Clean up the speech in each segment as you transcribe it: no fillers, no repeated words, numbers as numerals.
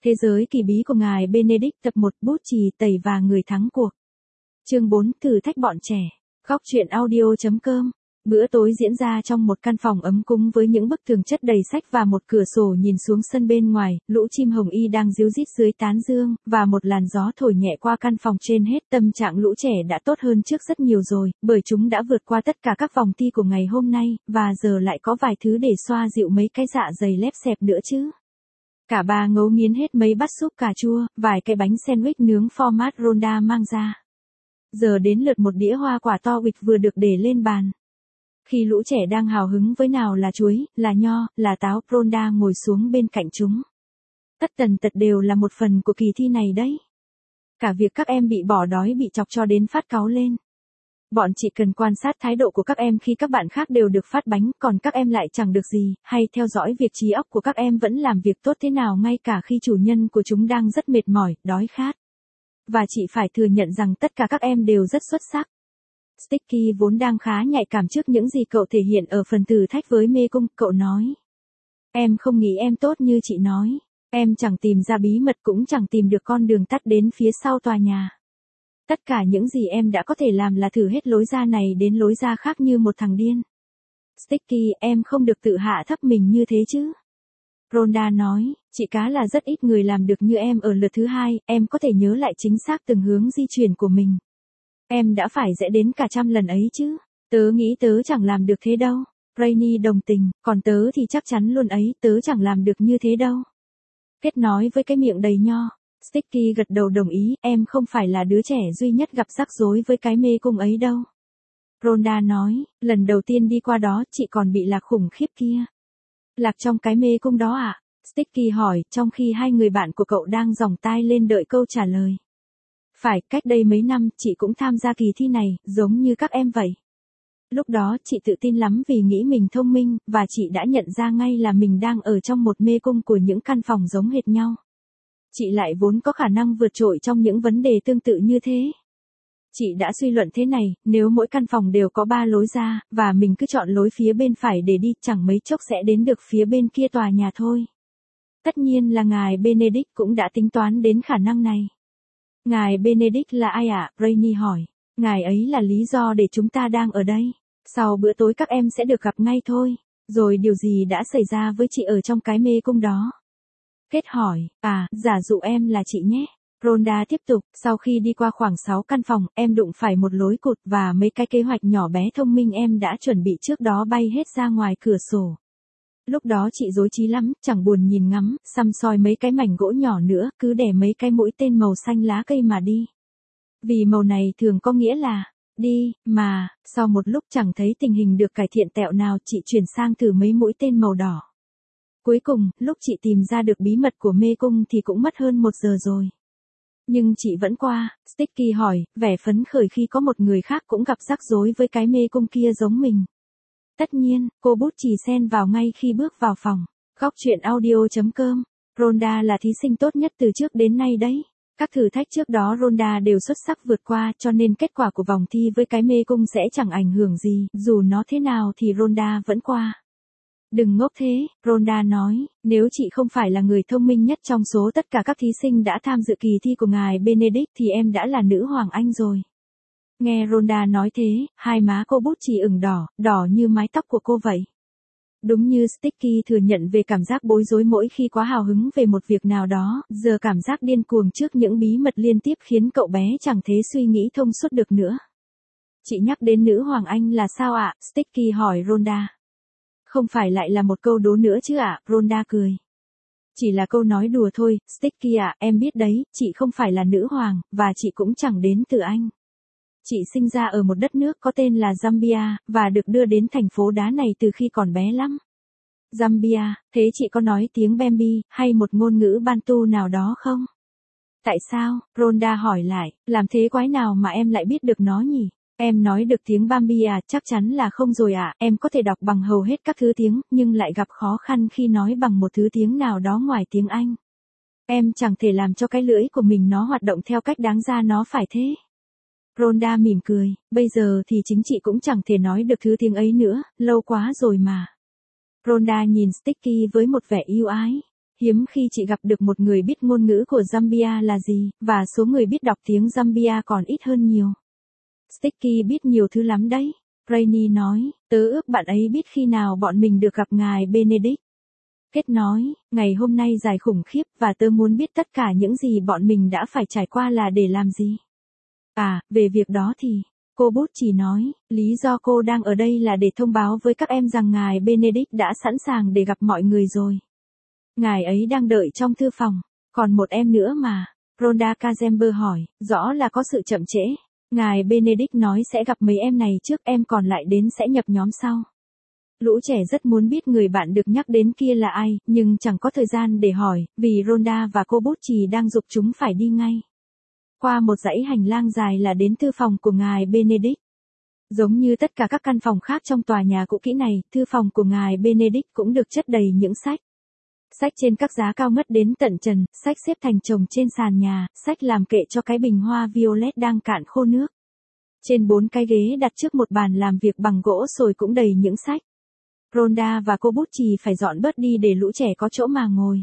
Thế giới kỳ bí của ngài Benedict tập 1 bút chì tẩy và người thắng cuộc. Chương 4 thử thách bọn trẻ. Góc truyện audio.com. Bữa tối diễn ra trong một căn phòng ấm cúng với những bức tường chất đầy sách và một cửa sổ nhìn xuống sân bên ngoài, lũ chim hồng y đang ríu rít dưới tán dương, và một làn gió thổi nhẹ qua căn phòng trên hết. Tâm trạng lũ trẻ đã tốt hơn trước rất nhiều rồi, bởi chúng đã vượt qua tất cả các vòng thi của ngày hôm nay, và giờ lại có vài thứ để xoa dịu mấy cái dạ dày lép xẹp nữa chứ. Cả ba ngấu nghiến hết mấy bát súp cà chua, vài cái bánh sandwich nướng format Ronda mang ra. Giờ đến lượt một đĩa hoa quả to bịch vừa được để lên bàn. Khi lũ trẻ đang hào hứng với nào là chuối, là nho, là táo, Ronda ngồi xuống bên cạnh chúng. Tất tần tật đều là một phần của kỳ thi này đấy. Cả việc các em bị bỏ đói bị chọc cho đến phát cáu lên. Bọn chị cần quan sát thái độ của các em khi các bạn khác đều được phát bánh, còn các em lại chẳng được gì, hay theo dõi việc trí óc của các em vẫn làm việc tốt thế nào ngay cả khi chủ nhân của chúng đang rất mệt mỏi, đói khát. Và chị phải thừa nhận rằng tất cả các em đều rất xuất sắc. Sticky vốn đang khá nhạy cảm trước những gì cậu thể hiện ở phần thử thách với mê cung, cậu nói. Em không nghĩ em tốt như chị nói. Em chẳng tìm ra bí mật cũng chẳng tìm được con đường tắt đến phía sau tòa nhà. Tất cả những gì em đã có thể làm là thử hết lối ra này đến lối ra khác như một thằng điên. Sticky, em không được tự hạ thấp mình như thế chứ. Ronda nói, chị cá là rất ít người làm được như em ở lượt thứ 2, em có thể nhớ lại chính xác từng hướng di chuyển của mình. Em đã phải rẽ đến cả 100 lần ấy chứ. Tớ nghĩ tớ chẳng làm được thế đâu. Rainy đồng tình, còn tớ thì chắc chắn luôn ấy, tớ chẳng làm được như thế đâu. Kết nói với cái miệng đầy nho. Sticky gật đầu đồng ý, em không phải là đứa trẻ duy nhất gặp rắc rối với cái mê cung ấy đâu. Ronda nói, lần đầu tiên đi qua đó chị còn bị lạc khủng khiếp kia. Lạc trong cái mê cung đó à? Sticky hỏi, trong khi hai người bạn của cậu đang giòng tai lên đợi câu trả lời. Phải, cách đây mấy năm, chị cũng tham gia kỳ thi này, giống như các em vậy. Lúc đó chị tự tin lắm vì nghĩ mình thông minh, và chị đã nhận ra ngay là mình đang ở trong một mê cung của những căn phòng giống hệt nhau. Chị lại vốn có khả năng vượt trội trong những vấn đề tương tự như thế. Chị đã suy luận thế này, nếu mỗi căn phòng đều có 3 lối ra, và mình cứ chọn lối phía bên phải để đi, chẳng mấy chốc sẽ đến được phía bên kia tòa nhà thôi. Tất nhiên là ngài Benedict cũng đã tính toán đến khả năng này. Ngài Benedict là ai ạ? Rainy hỏi. Ngài ấy là lý do để chúng ta đang ở đây. Sau bữa tối các em sẽ được gặp ngay thôi. Rồi điều gì đã xảy ra với chị ở trong cái mê cung đó? Kết hỏi, giả dụ em là chị nhé. Ronda tiếp tục, sau khi đi qua khoảng 6 căn phòng, em đụng phải một lối cụt và mấy cái kế hoạch nhỏ bé thông minh em đã chuẩn bị trước đó bay hết ra ngoài cửa sổ. Lúc đó chị rối trí lắm, chẳng buồn nhìn ngắm, săm soi mấy cái mảnh gỗ nhỏ nữa, cứ để mấy cái mũi tên màu xanh lá cây mà đi. Vì màu này thường có nghĩa là, đi, mà, sau một lúc chẳng thấy tình hình được cải thiện tẹo nào chị chuyển sang thử mấy mũi tên màu đỏ. Cuối cùng, lúc chị tìm ra được bí mật của mê cung thì cũng mất hơn 1 giờ rồi. Nhưng chị vẫn qua, Sticky hỏi, vẻ phấn khởi khi có một người khác cũng gặp rắc rối với cái mê cung kia giống mình. Tất nhiên, cô bút chì xen vào ngay khi bước vào phòng. Góc truyện audio.com. Ronda là thí sinh tốt nhất từ trước đến nay đấy. Các thử thách trước đó Ronda đều xuất sắc vượt qua, cho nên kết quả của vòng thi với cái mê cung sẽ chẳng ảnh hưởng gì, dù nó thế nào thì Ronda vẫn qua. Đừng ngốc thế, Ronda nói, nếu chị không phải là người thông minh nhất trong số tất cả các thí sinh đã tham dự kỳ thi của ngài Benedict thì em đã là nữ hoàng Anh rồi. Nghe Ronda nói thế, hai má cô bút chì ửng đỏ, đỏ như mái tóc của cô vậy. Đúng như Sticky thừa nhận về cảm giác bối rối mỗi khi quá hào hứng về một việc nào đó, giờ cảm giác điên cuồng trước những bí mật liên tiếp khiến cậu bé chẳng thể suy nghĩ thông suốt được nữa. Chị nhắc đến nữ hoàng Anh là sao ạ? Sticky hỏi Ronda. Không phải lại là một câu đố nữa chứ ạ? Ronda cười. Chỉ là câu nói đùa thôi, Sticky ạ, em biết đấy, chị không phải là nữ hoàng, và chị cũng chẳng đến từ Anh. Chị sinh ra ở một đất nước có tên là Zambia, và được đưa đến thành phố đá này từ khi còn bé lắm. Zambia, thế chị có nói tiếng Bembi, hay một ngôn ngữ Bantu nào đó không? Tại sao? Ronda hỏi lại, làm thế quái nào mà em lại biết được nó nhỉ? Em nói được tiếng Bambi à? Chắc chắn là không rồi ạ, em có thể đọc bằng hầu hết các thứ tiếng, nhưng lại gặp khó khăn khi nói bằng một thứ tiếng nào đó ngoài tiếng Anh. Em chẳng thể làm cho cái lưỡi của mình nó hoạt động theo cách đáng ra nó phải thế. Ronda mỉm cười, bây giờ thì chính chị cũng chẳng thể nói được thứ tiếng ấy nữa, lâu quá rồi mà. Ronda nhìn Sticky với một vẻ yêu ái. hiếm khi chị gặp được một người biết ngôn ngữ của Zambia là gì, và số người biết đọc tiếng Zambia còn ít hơn nhiều. Sticky biết nhiều thứ lắm đấy. Rainy nói, tớ ước bạn ấy biết khi nào bọn mình được gặp ngài Benedict. Kết nói, ngày hôm nay dài khủng khiếp và tớ muốn biết tất cả những gì bọn mình đã phải trải qua là để làm gì. À, về việc đó thì, cô Bút chỉ nói, lý do cô đang ở đây là để thông báo với các em rằng ngài Benedict đã sẵn sàng để gặp mọi người rồi. Ngài ấy đang đợi trong thư phòng, còn một em nữa mà. Rhonda Kazember hỏi, rõ là có sự chậm trễ. Ngài Benedict nói sẽ gặp mấy em này trước, em còn lại đến sẽ nhập nhóm sau. Lũ trẻ rất muốn biết người bạn được nhắc đến kia là ai, nhưng chẳng có thời gian để hỏi, vì Rhonda và cô Bút chỉ đang giục chúng phải đi ngay. Qua một dãy hành lang dài là đến thư phòng của ngài Benedict. Giống như tất cả các căn phòng khác trong tòa nhà cũ kỹ này, thư phòng của ngài Benedict cũng được chất đầy những sách. Sách trên các giá cao ngất đến tận trần, sách xếp thành chồng trên sàn nhà, sách làm kệ cho cái bình hoa violet đang cạn khô nước. Trên 4 cái ghế đặt trước một bàn làm việc bằng gỗ sồi cũng đầy những sách. Rhonda và cô Bút chì phải dọn bớt đi để lũ trẻ có chỗ mà ngồi.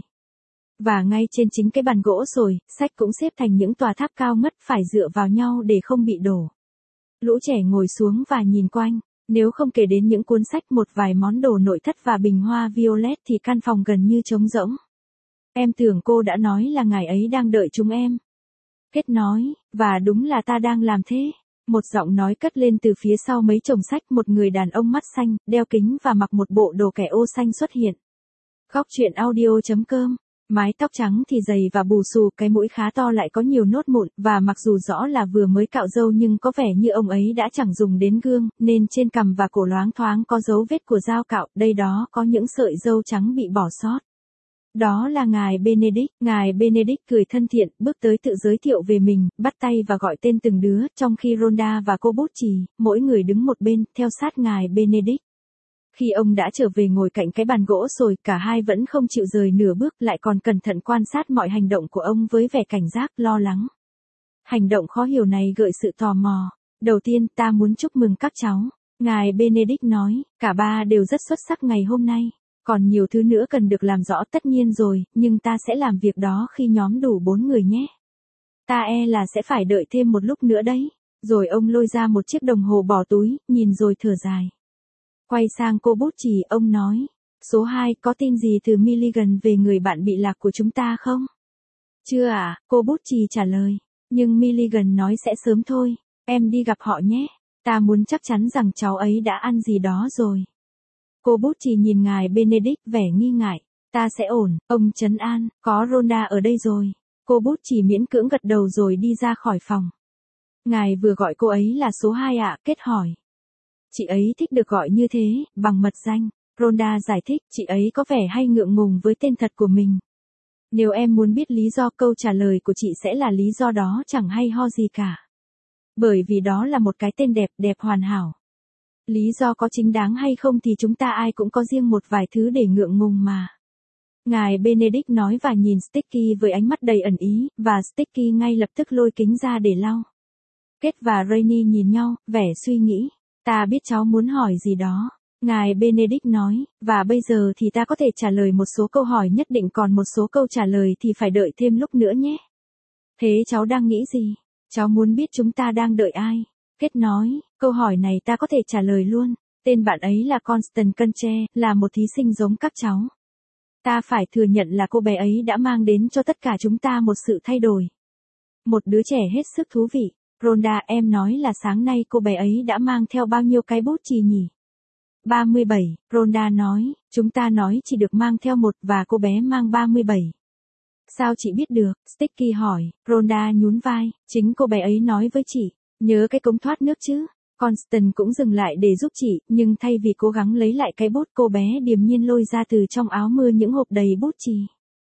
Và ngay trên chính cái bàn gỗ sồi, sách cũng xếp thành những tòa tháp cao ngất phải dựa vào nhau để không bị đổ. Lũ trẻ ngồi xuống và nhìn quanh. Nếu không kể đến những cuốn sách, một vài món đồ nội thất và bình hoa violet thì căn phòng gần như trống rỗng. Em tưởng cô đã nói là ngài ấy đang đợi chúng em. Kết nói, và đúng là ta đang làm thế. Một giọng nói cất lên từ phía sau mấy chồng sách, một người đàn ông mắt xanh, đeo kính và mặc một bộ đồ kẻ ô xanh xuất hiện. Góc truyện audio.com. Mái tóc trắng thì dày và bù xù, cái mũi khá to lại có nhiều nốt mụn, và mặc dù rõ là vừa mới cạo râu nhưng có vẻ như ông ấy đã chẳng dùng đến gương, nên trên cằm và cổ loáng thoáng có dấu vết của dao cạo, đây đó có những sợi râu trắng bị bỏ sót. Đó là ngài Benedict cười thân thiện, bước tới tự giới thiệu về mình, bắt tay và gọi tên từng đứa, trong khi Rhonda và cô Bút chì, mỗi người đứng một bên, theo sát ngài Benedict. Khi ông đã trở về ngồi cạnh cái bàn gỗ sồi, cả hai vẫn không chịu rời nửa bước, lại còn cẩn thận quan sát mọi hành động của ông với vẻ cảnh giác, lo lắng. Hành động khó hiểu này gợi sự tò mò. Đầu tiên, ta muốn chúc mừng các cháu. Ngài Benedict nói, cả ba đều rất xuất sắc ngày hôm nay. Còn nhiều thứ nữa cần được làm rõ tất nhiên rồi, nhưng ta sẽ làm việc đó khi nhóm đủ 4 người nhé. Ta là sẽ phải đợi thêm một lúc nữa đấy. Rồi ông lôi ra một chiếc đồng hồ bỏ túi, nhìn rồi thở dài. Quay sang cô Bút chì, ông nói, số 2, có tin gì từ Milligan về người bạn bị lạc của chúng ta không? Chưa ạ, cô Bút chì trả lời, nhưng Milligan nói sẽ sớm thôi, em đi gặp họ nhé, ta muốn chắc chắn rằng cháu ấy đã ăn gì đó rồi. Cô Bút chì nhìn ngài Benedict vẻ nghi ngại, ta sẽ ổn, ông trấn an, có Rhonda ở đây rồi. Cô Bút chì miễn cưỡng gật đầu rồi đi ra khỏi phòng. Ngài vừa gọi cô ấy là số 2 ạ, Kết hỏi. Chị ấy thích được gọi như thế, bằng mật danh. Rhonda giải thích, chị ấy có vẻ hay ngượng ngùng với tên thật của mình. Nếu em muốn biết lý do, câu trả lời của chị sẽ là lý do đó chẳng hay ho gì cả. Bởi vì đó là một cái tên đẹp, đẹp hoàn hảo. Lý do có chính đáng hay không thì chúng ta ai cũng có riêng một vài thứ để ngượng ngùng mà. Ngài Benedict nói và nhìn Sticky với ánh mắt đầy ẩn ý, và Sticky ngay lập tức lôi kính ra để lau. Kết và Rainy nhìn nhau, vẻ suy nghĩ. Ta biết cháu muốn hỏi gì đó. Ngài Benedict nói, và bây giờ thì ta có thể trả lời một số câu hỏi nhất định, còn một số câu trả lời thì phải đợi thêm lúc nữa nhé. Thế cháu đang nghĩ gì? Cháu muốn biết chúng ta đang đợi ai? Kết nói, câu hỏi này ta có thể trả lời luôn. Tên bạn ấy là Constance Cunche, là một thí sinh giống các cháu. Ta phải thừa nhận là cô bé ấy đã mang đến cho tất cả chúng ta một sự thay đổi. Một đứa trẻ hết sức thú vị. Rhonda, em nói là sáng nay cô bé ấy đã mang theo bao nhiêu cái bút chì nhỉ? 37, Rhonda nói, chúng ta nói chỉ được mang theo một và cô bé mang 37. Sao chị biết được? Sticky hỏi. Rhonda nhún vai, chính cô bé ấy nói với chị. Nhớ cái cống thoát nước chứ? Constance cũng dừng lại để giúp chị, nhưng thay vì cố gắng lấy lại cái bút, cô bé điềm nhiên lôi ra từ trong áo mưa những hộp đầy bút chì.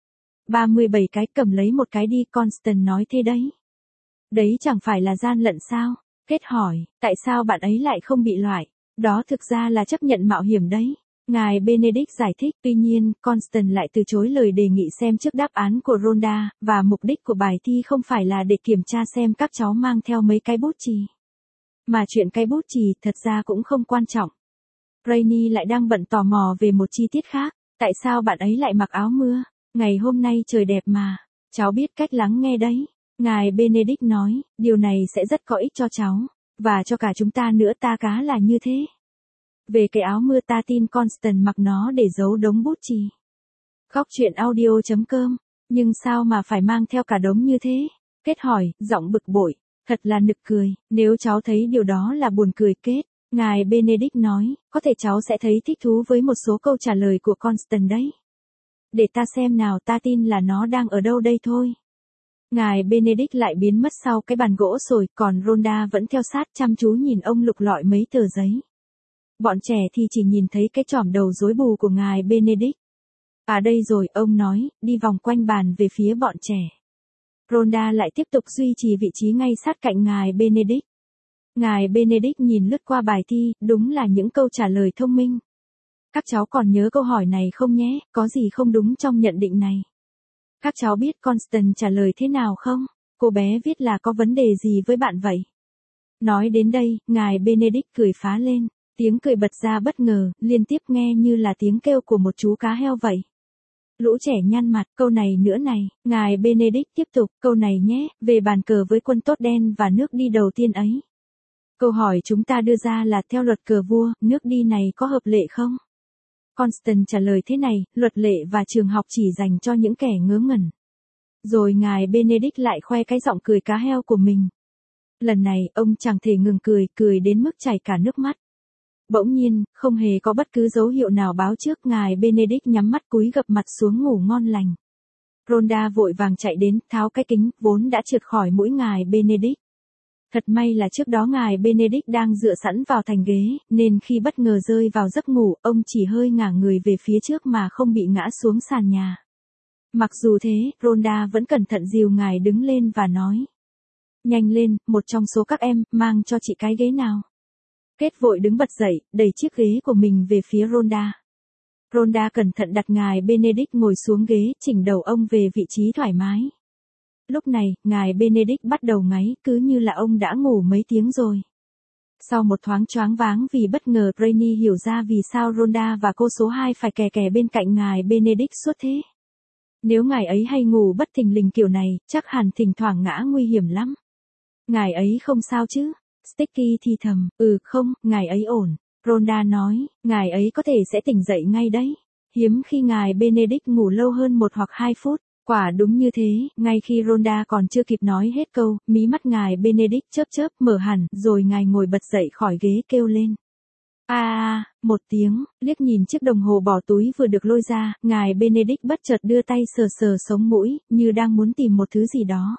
37 cái, cầm lấy một cái đi, Constance nói thế đấy. Đấy chẳng phải là gian lận sao? Kết hỏi, tại sao bạn ấy lại không bị loại? Đó thực ra là chấp nhận mạo hiểm đấy. Ngài Benedict giải thích, tuy nhiên, Constance lại từ chối lời đề nghị xem trước đáp án của Rhonda, và mục đích của bài thi không phải là để kiểm tra xem các cháu mang theo mấy cái bút chì. Mà chuyện cái bút chì thật ra cũng không quan trọng. Rainy lại đang bận tò mò về một chi tiết khác, tại sao bạn ấy lại mặc áo mưa? Ngày hôm nay trời đẹp mà. Cháu biết cách lắng nghe đấy. Ngài Benedict nói, điều này sẽ rất có ích cho cháu. Và cho cả chúng ta nữa, ta cá là như thế. Về cái áo mưa ta tin Constant mặc nó để giấu đống bút chì. Góc truyện audio.com. Nhưng sao mà phải mang theo cả đống như thế? Kết hỏi, giọng bực bội. Thật là nực cười, nếu cháu thấy điều đó là buồn cười. Kết. Ngài Benedict nói, có thể cháu sẽ thấy thích thú với một số câu trả lời của Constant đấy. Để ta xem nào, ta tin là nó đang ở đâu đây thôi. Ngài Benedict lại biến mất sau cái bàn gỗ rồi, còn Rhonda vẫn theo sát chăm chú nhìn ông lục lọi mấy tờ giấy. Bọn trẻ thì chỉ nhìn thấy cái chỏm đầu rối bù của ngài Benedict. À đây rồi, ông nói, đi vòng quanh bàn về phía bọn trẻ. Rhonda lại tiếp tục duy trì vị trí ngay sát cạnh ngài Benedict. Ngài Benedict nhìn lướt qua bài thi, đúng là những câu trả lời thông minh. Các cháu còn nhớ câu hỏi này không nhé, có gì không đúng trong nhận định này? Các cháu biết Constant trả lời thế nào không? Cô bé viết là có vấn đề gì với bạn vậy? Nói đến đây, ngài Benedict cười phá lên, tiếng cười bật ra bất ngờ, liên tiếp nghe như là tiếng kêu của một chú cá heo vậy. Lũ trẻ nhăn mặt, câu này nữa này, ngài Benedict tiếp tục, câu này nhé, về bàn cờ với quân tốt đen và nước đi đầu tiên ấy. Câu hỏi chúng ta đưa ra là theo luật cờ vua, nước đi này có hợp lệ không? Constant trả lời thế này, luật lệ và trường học chỉ dành cho những kẻ ngớ ngẩn. Rồi ngài Benedict lại khoe cái giọng cười cá heo của mình. Lần này, ông chẳng thể ngừng cười, cười đến mức chảy cả nước mắt. Bỗng nhiên, không hề có bất cứ dấu hiệu nào báo trước, ngài Benedict nhắm mắt cúi gập mặt xuống ngủ ngon lành. Rhonda vội vàng chạy đến, tháo cái kính, vốn đã trượt khỏi mũi ngài Benedict. Thật may là trước đó ngài Benedict đang dựa sẵn vào thành ghế, nên khi bất ngờ rơi vào giấc ngủ, ông chỉ hơi ngả người về phía trước mà không bị ngã xuống sàn nhà. Mặc dù thế, Rhonda vẫn cẩn thận dìu ngài đứng lên và nói. Nhanh lên, một trong số các em, mang cho chị cái ghế nào. Kết vội đứng bật dậy, đẩy chiếc ghế của mình về phía Rhonda. Rhonda cẩn thận đặt ngài Benedict ngồi xuống ghế, chỉnh đầu ông về vị trí thoải mái. Lúc này, ngài Benedict bắt đầu ngáy, cứ như là ông đã ngủ mấy tiếng rồi. Sau một thoáng choáng váng vì bất ngờ, Brainy hiểu ra vì sao Rhonda và cô số 2 phải kè kè bên cạnh ngài Benedict suốt thế. Nếu ngài ấy hay ngủ bất thình lình kiểu này, chắc hẳn thỉnh thoảng ngã nguy hiểm lắm. Ngài ấy không sao chứ? Sticky thì thầm, không, ngài ấy ổn. Rhonda nói, ngài ấy có thể sẽ tỉnh dậy ngay đấy. Hiếm khi ngài Benedict ngủ lâu hơn 1 hoặc 2 phút. Quả đúng như thế, ngay khi Rhonda còn chưa kịp nói hết câu, mí mắt ngài Benedict chớp chớp mở hẳn, rồi ngài ngồi bật dậy khỏi ghế kêu lên. Một tiếng, liếc nhìn chiếc đồng hồ bỏ túi vừa được lôi ra, ngài Benedict bất chợt đưa tay sờ sờ sống mũi, như đang muốn tìm một thứ gì đó.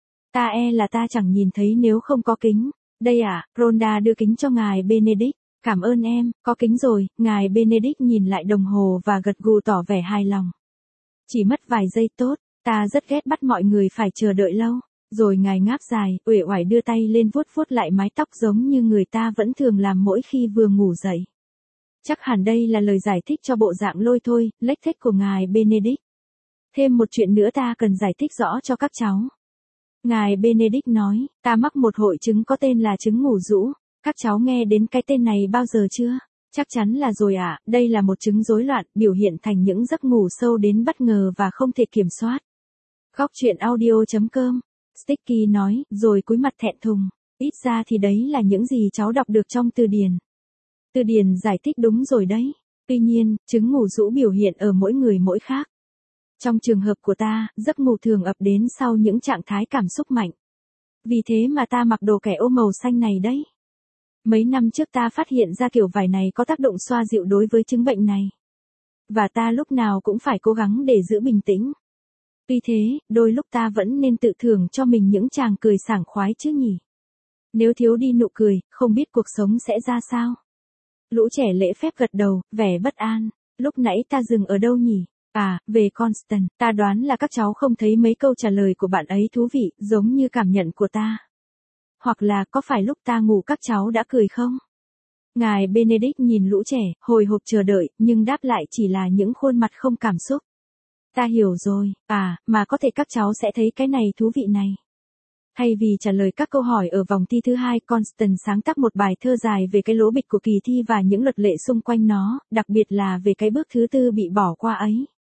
Là ta chẳng nhìn thấy nếu không có kính. Đây Rhonda đưa kính cho ngài Benedict. Cảm ơn em, có kính rồi. Ngài Benedict nhìn lại đồng hồ và gật gù tỏ vẻ hài lòng. Chỉ mất vài giây tốt, ta rất ghét bắt mọi người phải chờ đợi lâu. Rồi ngài ngáp dài, uể oải đưa tay lên vuốt vuốt lại mái tóc giống như người ta vẫn thường làm mỗi khi vừa ngủ dậy. Chắc hẳn đây là lời giải thích cho bộ dạng lôi thôi, lếch thếch của ngài Benedict. Thêm một chuyện nữa ta cần giải thích rõ cho các cháu. Ngài Benedict nói, ta mắc một hội chứng có tên là chứng ngủ rũ. Các cháu nghe đến cái tên này bao giờ chưa? Chắc chắn là rồi đây là một chứng rối loạn, biểu hiện thành những giấc ngủ sâu đến bất ngờ và không thể kiểm soát. Góc truyện audio.com. Sticky nói, rồi cúi mặt thẹn thùng. Ít ra thì đấy là những gì cháu đọc được trong từ điển. Từ điển giải thích đúng rồi đấy. Tuy nhiên, chứng ngủ rũ biểu hiện ở mỗi người mỗi khác. Trong trường hợp của ta, giấc ngủ thường ập đến sau những trạng thái cảm xúc mạnh. Vì thế mà ta mặc đồ kẻ ô màu xanh này đấy. Mấy năm trước ta phát hiện ra kiểu vải này có tác động xoa dịu đối với chứng bệnh này. Và ta lúc nào cũng phải cố gắng để giữ bình tĩnh. Tuy thế, đôi lúc ta vẫn nên tự thưởng cho mình những tràng cười sảng khoái chứ nhỉ. Nếu thiếu đi nụ cười, không biết cuộc sống sẽ ra sao. Lũ trẻ lễ phép gật đầu, vẻ bất an. Lúc nãy ta dừng ở đâu nhỉ? Về Constant, ta đoán là các cháu không thấy mấy câu trả lời của bạn ấy thú vị, giống như cảm nhận của ta. Hoặc là có phải lúc ta ngủ các cháu đã cười không? Ngài Benedict nhìn lũ trẻ, hồi hộp chờ đợi, nhưng đáp lại chỉ là những khuôn mặt không cảm xúc. Ta hiểu rồi, mà có thể các cháu sẽ thấy cái này thú vị này. Thay vì trả lời các câu hỏi ở vòng thi thứ 2, Constant sáng tác một bài thơ dài về cái lố bịch của kỳ thi và những luật lệ xung quanh nó, đặc biệt là về cái bước thứ 4 bị bỏ qua ấy.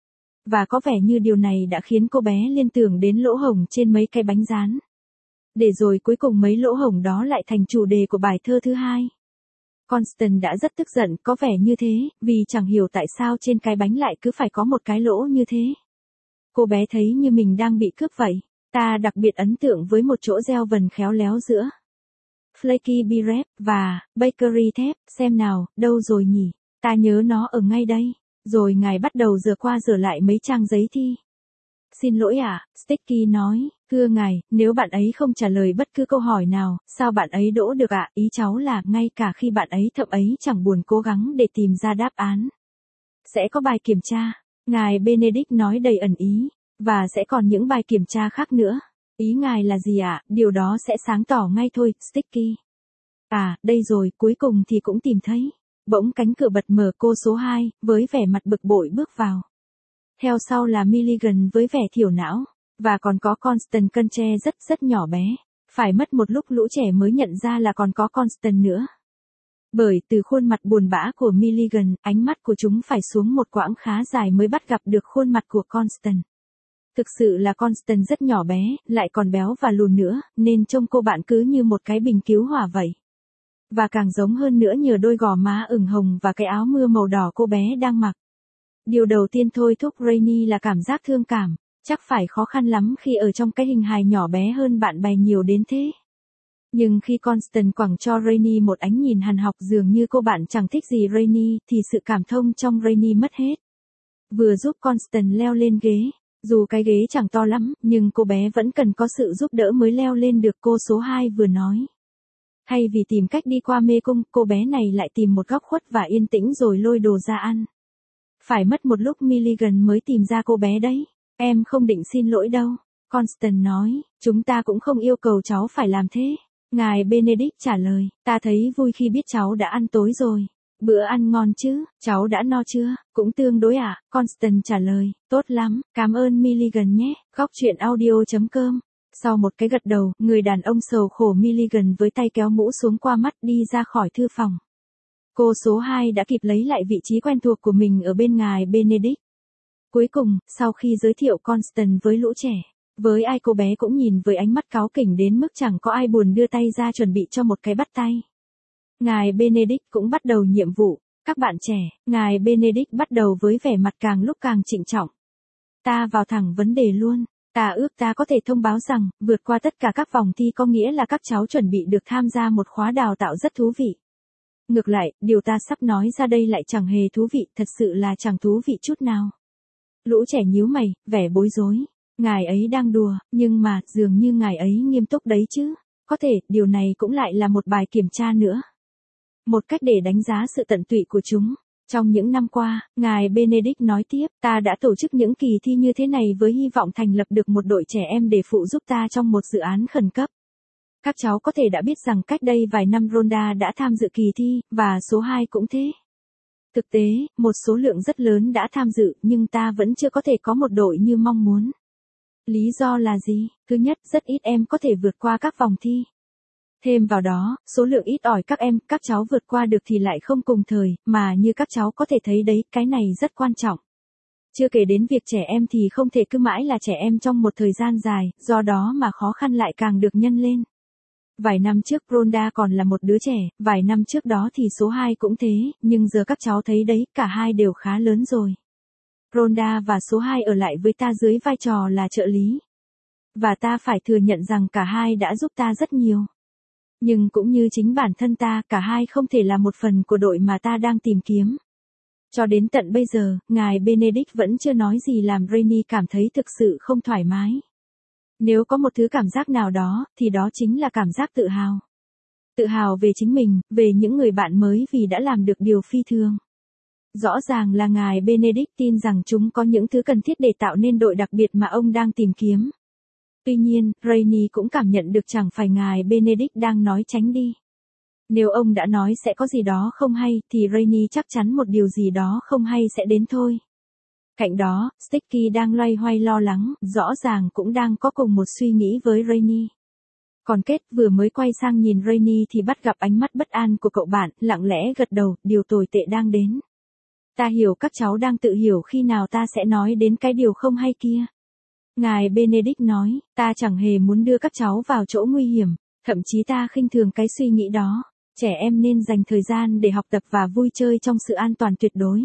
Và có vẻ như điều này đã khiến cô bé liên tưởng đến lỗ hổng trên mấy cái bánh rán. Để rồi cuối cùng mấy lỗ hổng đó lại thành chủ đề của bài thơ thứ hai. Constance đã rất tức giận có vẻ như thế, vì chẳng hiểu tại sao trên cái bánh lại cứ phải có một cái lỗ như thế. Cô bé thấy như mình đang bị cướp vậy. Ta đặc biệt ấn tượng với một chỗ gieo vần khéo léo giữa Flaky Bread và Bakery Thép, xem nào, đâu rồi nhỉ? Ta nhớ nó ở ngay đây. Rồi ngài bắt đầu rửa qua rửa lại mấy trang giấy thi. Xin lỗi ạ, Sticky nói, thưa ngài, nếu bạn ấy không trả lời bất cứ câu hỏi nào, sao bạn ấy đỗ được ạ? Ý cháu là ngay cả khi bạn ấy thậm ấy chẳng buồn cố gắng để tìm ra đáp án. Sẽ có bài kiểm tra, ngài Benedict nói đầy ẩn ý, và sẽ còn những bài kiểm tra khác nữa. Ý ngài là gì ạ? Điều đó sẽ sáng tỏ ngay thôi, Sticky. À, đây rồi, cuối cùng thì cũng tìm thấy. Bỗng cánh cửa bật mở, cô số 2, với vẻ mặt bực bội bước vào. Theo sau là Milligan với vẻ thiểu não, và còn có Constance cân tre rất nhỏ bé. Phải mất một lúc lũ trẻ mới nhận ra là còn có Constance nữa. Bởi từ khuôn mặt buồn bã của Milligan, ánh mắt của chúng phải xuống một quãng khá dài mới bắt gặp được khuôn mặt của Constance. Thực sự là Constance rất nhỏ bé, lại còn béo và lùn nữa, nên trông cô bạn cứ như một cái bình cứu hỏa vậy. Và càng giống hơn nữa nhờ đôi gò má ửng hồng và cái áo mưa màu đỏ cô bé đang mặc. Điều đầu tiên thôi thúc Rainy là cảm giác thương cảm, chắc phải khó khăn lắm khi ở trong cái hình hài nhỏ bé hơn bạn bè nhiều đến thế. Nhưng khi Constance quẳng cho Rainy một ánh nhìn hằn học dường như cô bạn chẳng thích gì Rainy, thì sự cảm thông trong Rainy mất hết. Vừa giúp Constance leo lên ghế, dù cái ghế chẳng to lắm, nhưng cô bé vẫn cần có sự giúp đỡ mới leo lên được, cô số 2 vừa nói. Thay vì tìm cách đi qua mê cung, cô bé này lại tìm một góc khuất và yên tĩnh rồi lôi đồ ra ăn. Phải mất một lúc Milligan mới tìm ra cô bé đấy. Em không định xin lỗi đâu. Constance nói, chúng ta cũng không yêu cầu cháu phải làm thế. Ngài Benedict trả lời, ta thấy vui khi biết cháu đã ăn tối rồi. Bữa ăn ngon chứ, cháu đã no chưa? Cũng tương đối ạ. Constance trả lời, tốt lắm, cảm ơn Milligan nhé. Góc chuyện audio.com. Sau một cái gật đầu, người đàn ông sầu khổ Milligan với tay kéo mũ xuống qua mắt đi ra khỏi thư phòng. Cô số 2 đã kịp lấy lại vị trí quen thuộc của mình ở bên ngài Benedict. Cuối cùng, sau khi giới thiệu Constance với lũ trẻ, với ai cô bé cũng nhìn với ánh mắt cáu kỉnh đến mức chẳng có ai buồn đưa tay ra chuẩn bị cho một cái bắt tay. Ngài Benedict cũng bắt đầu nhiệm vụ. Các bạn trẻ, ngài Benedict bắt đầu với vẻ mặt càng lúc càng trịnh trọng. Ta vào thẳng vấn đề luôn. Ta ước ta có thể thông báo rằng, vượt qua tất cả các vòng thi có nghĩa là các cháu chuẩn bị được tham gia một khóa đào tạo rất thú vị. Ngược lại, điều ta sắp nói ra đây lại chẳng hề thú vị, thật sự là chẳng thú vị chút nào. Lũ trẻ nhíu mày, vẻ bối rối. Ngài ấy đang đùa, nhưng mà, dường như ngài ấy nghiêm túc đấy chứ. Có thể, điều này cũng lại là một bài kiểm tra nữa. Một cách để đánh giá sự tận tụy của chúng. Trong những năm qua, ngài Benedict nói tiếp, ta đã tổ chức những kỳ thi như thế này với hy vọng thành lập được một đội trẻ em để phụ giúp ta trong một dự án khẩn cấp. Các cháu có thể đã biết rằng cách đây vài năm Rhonda đã tham dự kỳ thi, và số 2 cũng thế. Thực tế, một số lượng rất lớn đã tham dự, nhưng ta vẫn chưa có thể có một đội như mong muốn. Lý do là gì? Thứ nhất, rất ít em có thể vượt qua các vòng thi. Thêm vào đó, số lượng ít ỏi các cháu vượt qua được thì lại không cùng thời, mà như các cháu có thể thấy đấy, cái này rất quan trọng. Chưa kể đến việc trẻ em thì không thể cứ mãi là trẻ em trong một thời gian dài, do đó mà khó khăn lại càng được nhân lên. Vài năm trước Rhonda còn là một đứa trẻ, vài năm trước đó thì số 2 cũng thế, nhưng giờ các cháu thấy đấy, cả hai đều khá lớn rồi. Rhonda và số 2 ở lại với ta dưới vai trò là trợ lý. Và ta phải thừa nhận rằng cả hai đã giúp ta rất nhiều. Nhưng cũng như chính bản thân ta, cả hai không thể là một phần của đội mà ta đang tìm kiếm. Cho đến tận bây giờ, ngài Benedict vẫn chưa nói gì làm Rainy cảm thấy thực sự không thoải mái. Nếu có một thứ cảm giác nào đó, thì đó chính là cảm giác tự hào. Tự hào về chính mình, về những người bạn mới vì đã làm được điều phi thường. Rõ ràng là ngài Benedict tin rằng chúng có những thứ cần thiết để tạo nên đội đặc biệt mà ông đang tìm kiếm. Tuy nhiên, Rainy cũng cảm nhận được chẳng phải ngài Benedict đang nói tránh đi. Nếu ông đã nói sẽ có gì đó không hay, thì Rainy chắc chắn một điều gì đó không hay sẽ đến thôi. Cạnh đó, Sticky đang loay hoay lo lắng, rõ ràng cũng đang có cùng một suy nghĩ với Rainy. Còn Kết vừa mới quay sang nhìn Rainy thì bắt gặp ánh mắt bất an của cậu bạn, lặng lẽ gật đầu, điều tồi tệ đang đến. Ta hiểu các cháu đang tự hiểu khi nào ta sẽ nói đến cái điều không hay kia. Ngài Benedict nói, ta chẳng hề muốn đưa các cháu vào chỗ nguy hiểm, thậm chí ta khinh thường cái suy nghĩ đó. Trẻ em nên dành thời gian để học tập và vui chơi trong sự an toàn tuyệt đối.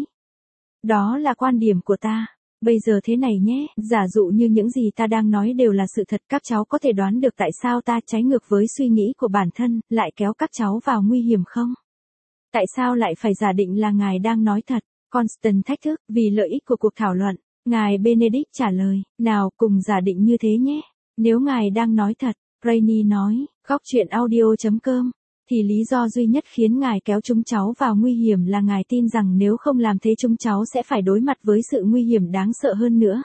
Đó là quan điểm của ta. Bây giờ thế này nhé, giả dụ như những gì ta đang nói đều là sự thật, các cháu có thể đoán được tại sao ta trái ngược với suy nghĩ của bản thân, lại kéo các cháu vào nguy hiểm không? Tại sao lại phải giả định là ngài đang nói thật? Constant thách thức, vì lợi ích của cuộc thảo luận. Ngài Benedict trả lời, nào cùng giả định như thế nhé. Nếu ngài đang nói thật, Rainy nói, góc chuyện audio.com, thì lý do duy nhất khiến ngài kéo chúng cháu vào nguy hiểm là ngài tin rằng nếu không làm thế chúng cháu sẽ phải đối mặt với sự nguy hiểm đáng sợ hơn nữa.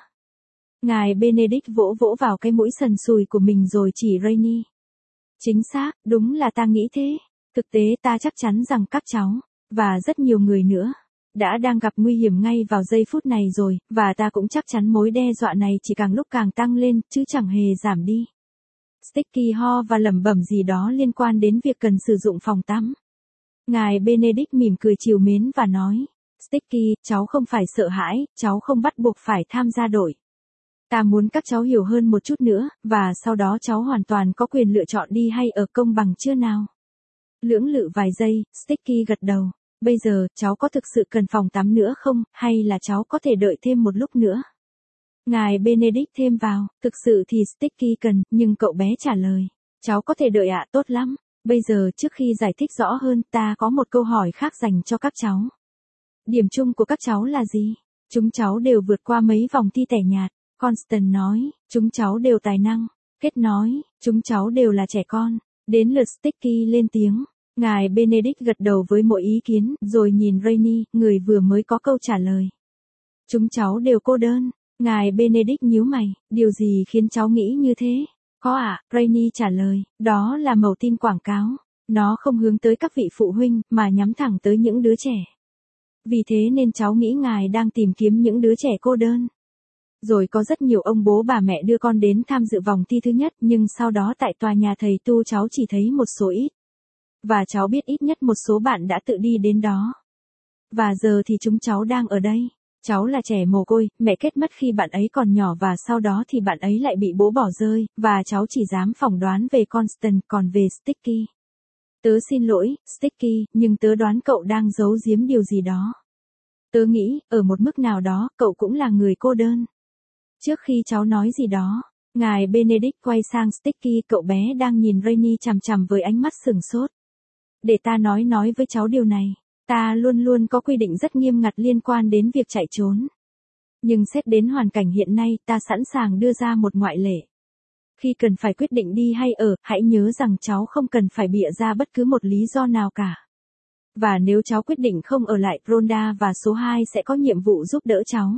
Ngài Benedict vỗ vỗ vào cái mũi sần sùi của mình rồi chỉ Rainy. Chính xác, đúng là ta nghĩ thế. Thực tế ta chắc chắn rằng các cháu, và rất nhiều người nữa, đang gặp nguy hiểm ngay vào giây phút này rồi, và ta cũng chắc chắn mối đe dọa này chỉ càng lúc càng tăng lên, chứ chẳng hề giảm đi. Sticky ho và lẩm bẩm gì đó liên quan đến việc cần sử dụng phòng tắm. Ngài Benedict mỉm cười trìu mến và nói, Sticky, cháu không phải sợ hãi, cháu không bắt buộc phải tham gia đội. Ta muốn các cháu hiểu hơn một chút nữa, và sau đó cháu hoàn toàn có quyền lựa chọn đi hay ở, công bằng chưa nào? Lưỡng lự vài giây, Sticky gật đầu. Bây giờ, cháu có thực sự cần phòng tắm nữa không, hay là cháu có thể đợi thêm một lúc nữa? Ngài Benedict thêm vào, thực sự thì Sticky cần, nhưng cậu bé trả lời. Cháu có thể đợi ạ, tốt lắm. Bây giờ trước khi giải thích rõ hơn, ta có một câu hỏi khác dành cho các cháu. Điểm chung của các cháu là gì? Chúng cháu đều vượt qua mấy vòng thi tẻ nhạt. Constant nói, chúng cháu đều tài năng. Kết nói, chúng cháu đều là trẻ con. Đến lượt Sticky lên tiếng. Ngài Benedict gật đầu với mỗi ý kiến, rồi nhìn Rainy, người vừa mới có câu trả lời. Chúng cháu đều cô đơn. Ngài Benedict nhíu mày, điều gì khiến cháu nghĩ như thế? Có ạ, Rainy trả lời, đó là mẩu tin quảng cáo. Nó không hướng tới các vị phụ huynh, mà nhắm thẳng tới những đứa trẻ. Vì thế nên cháu nghĩ ngài đang tìm kiếm những đứa trẻ cô đơn. Rồi có rất nhiều ông bố bà mẹ đưa con đến tham dự vòng thi thứ nhất, nhưng sau đó tại tòa nhà thầy tu cháu chỉ thấy một số ít. Và cháu biết ít nhất một số bạn đã tự đi đến đó. Và giờ thì chúng cháu đang ở đây. Cháu là trẻ mồ côi, mẹ kết mất khi bạn ấy còn nhỏ và sau đó thì bạn ấy lại bị bố bỏ rơi, và cháu chỉ dám phỏng đoán về Constant, còn về Sticky. Tớ xin lỗi, Sticky, nhưng tớ đoán cậu đang giấu giếm điều gì đó. Tớ nghĩ, ở một mức nào đó, cậu cũng là người cô đơn. Trước khi cháu nói gì đó, ngài Benedict quay sang Sticky, cậu bé đang nhìn Rainy chằm chằm với ánh mắt sửng sốt. Để ta nói với cháu điều này. Ta luôn luôn có quy định rất nghiêm ngặt liên quan đến việc chạy trốn. Nhưng xét đến hoàn cảnh hiện nay, ta sẵn sàng đưa ra một ngoại lệ. Khi cần phải quyết định đi hay ở, hãy nhớ rằng cháu không cần phải bịa ra bất cứ một lý do nào cả. Và nếu cháu quyết định không ở lại, Rhonda và số 2 sẽ có nhiệm vụ giúp đỡ cháu.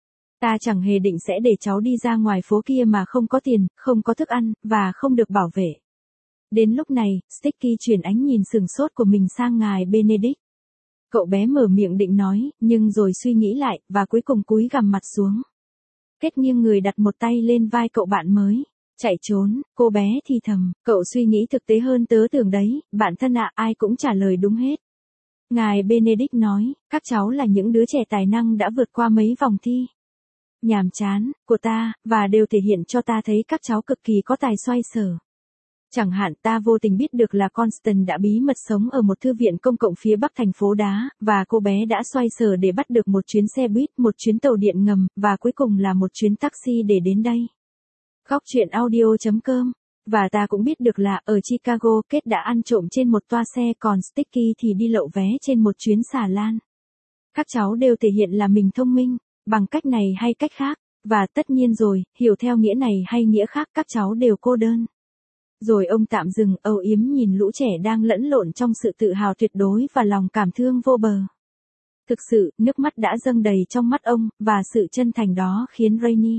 Ta chẳng hề định sẽ để cháu đi ra ngoài phố kia mà không có tiền, không có thức ăn, và không được bảo vệ. Đến lúc này, Sticky chuyển ánh nhìn sửng sốt của mình sang ngài Benedict. Cậu bé mở miệng định nói, nhưng rồi suy nghĩ lại, và cuối cùng cúi gằm mặt xuống. Kết nghiêng người đặt một tay lên vai cậu bạn mới. Chạy trốn, cô bé thì thầm, cậu suy nghĩ thực tế hơn tớ tưởng đấy, bạn thân ạ, ai cũng trả lời đúng hết. Ngài Benedict nói, các cháu là những đứa trẻ tài năng đã vượt qua mấy vòng thi nhàm chán của ta, và đều thể hiện cho ta thấy các cháu cực kỳ có tài xoay sở. Chẳng hạn ta vô tình biết được là Constant đã bí mật sống ở một thư viện công cộng phía bắc thành phố đá, và cô bé đã xoay sở để bắt được một chuyến xe buýt, một chuyến tàu điện ngầm, và cuối cùng là một chuyến taxi để đến đây. Góc chuyện audio.com. Và ta cũng biết được là ở Chicago, Kết đã ăn trộm trên một toa xe, còn Sticky thì đi lậu vé trên một chuyến xà lan. Các cháu đều thể hiện là mình thông minh, bằng cách này hay cách khác, và tất nhiên rồi, hiểu theo nghĩa này hay nghĩa khác, các cháu đều cô đơn. Rồi ông tạm dừng, âu yếm nhìn lũ trẻ đang lẫn lộn trong sự tự hào tuyệt đối và lòng cảm thương vô bờ. Thực sự, nước mắt đã dâng đầy trong mắt ông, và sự chân thành đó khiến Rainy,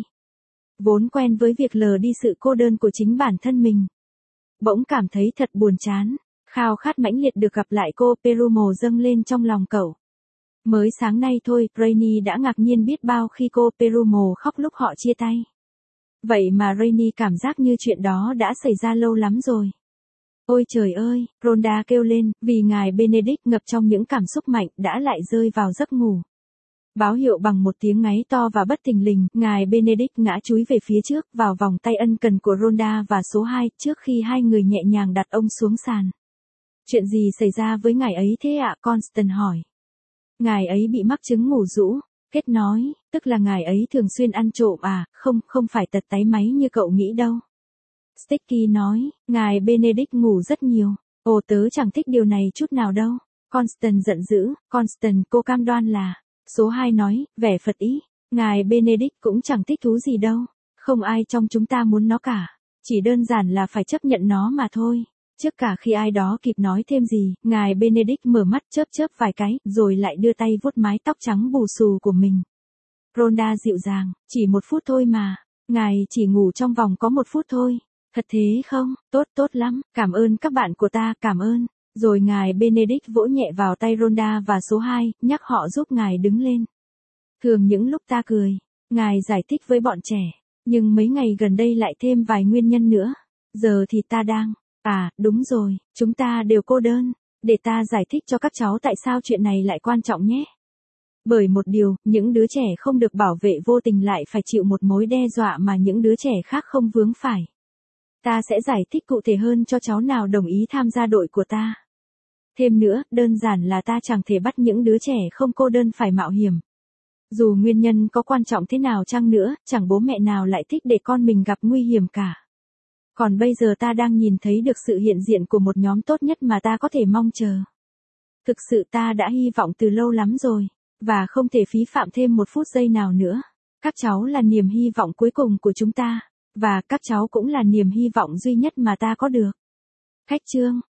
vốn quen với việc lờ đi sự cô đơn của chính bản thân mình, bỗng cảm thấy thật buồn chán. Khao khát mãnh liệt được gặp lại cô Perumo dâng lên trong lòng cậu. Mới sáng nay thôi, Rainy đã ngạc nhiên biết bao khi cô Perumo khóc lúc họ chia tay. Vậy mà Rainy cảm giác như chuyện đó đã xảy ra lâu lắm rồi. Ôi trời ơi, Rhonda kêu lên, vì ngài Benedict ngập trong những cảm xúc mạnh đã lại rơi vào giấc ngủ. Báo hiệu bằng một tiếng ngáy to và bất thình lình, ngài Benedict ngã chúi về phía trước, vào vòng tay ân cần của Rhonda và số 2, trước khi hai người nhẹ nhàng đặt ông xuống sàn. Chuyện gì xảy ra với ngài ấy thế ạ? Constance hỏi. Ngài ấy bị mắc chứng ngủ rũ. Kết nói, tức là ngài ấy thường xuyên ăn trộm à? Không phải tật táy máy như cậu nghĩ đâu. Sticky nói, ngài Benedict ngủ rất nhiều. Ồ, tớ chẳng thích điều này chút nào đâu. Constance giận dữ. Constance, cô cam đoan là. Số 2 nói, vẻ phật ý. Ngài Benedict cũng chẳng thích thú gì đâu. Không ai trong chúng ta muốn nó cả. Chỉ đơn giản là phải chấp nhận nó mà thôi. Trước cả khi ai đó kịp nói thêm gì, ngài Benedict mở mắt chớp vài cái, rồi lại đưa tay vuốt mái tóc trắng bù xù của mình. Rhonda dịu dàng, chỉ 1 phút thôi mà. Ngài chỉ ngủ trong vòng có 1 phút thôi. Thật thế không? Tốt lắm, cảm ơn các bạn của ta, cảm ơn. Rồi ngài Benedict vỗ nhẹ vào tay Rhonda và số 2, nhắc họ giúp ngài đứng lên. Thường những lúc ta cười, ngài giải thích với bọn trẻ, nhưng mấy ngày gần đây lại thêm vài nguyên nhân nữa. Giờ thì ta đang, đúng rồi, chúng ta đều cô đơn. Để ta giải thích cho các cháu tại sao chuyện này lại quan trọng nhé. Bởi một điều, những đứa trẻ không được bảo vệ vô tình lại phải chịu một mối đe dọa mà những đứa trẻ khác không vướng phải. Ta sẽ giải thích cụ thể hơn cho cháu nào đồng ý tham gia đội của ta. Thêm nữa, đơn giản là ta chẳng thể bắt những đứa trẻ không cô đơn phải mạo hiểm. Dù nguyên nhân có quan trọng thế nào chăng nữa, chẳng bố mẹ nào lại thích để con mình gặp nguy hiểm cả. Còn bây giờ ta đang nhìn thấy được sự hiện diện của một nhóm tốt nhất mà ta có thể mong chờ. Thực sự ta đã hy vọng từ lâu lắm rồi, và không thể phí phạm thêm 1 phút giây nào nữa. Các cháu là niềm hy vọng cuối cùng của chúng ta, và các cháu cũng là niềm hy vọng duy nhất mà ta có được. Khách trương,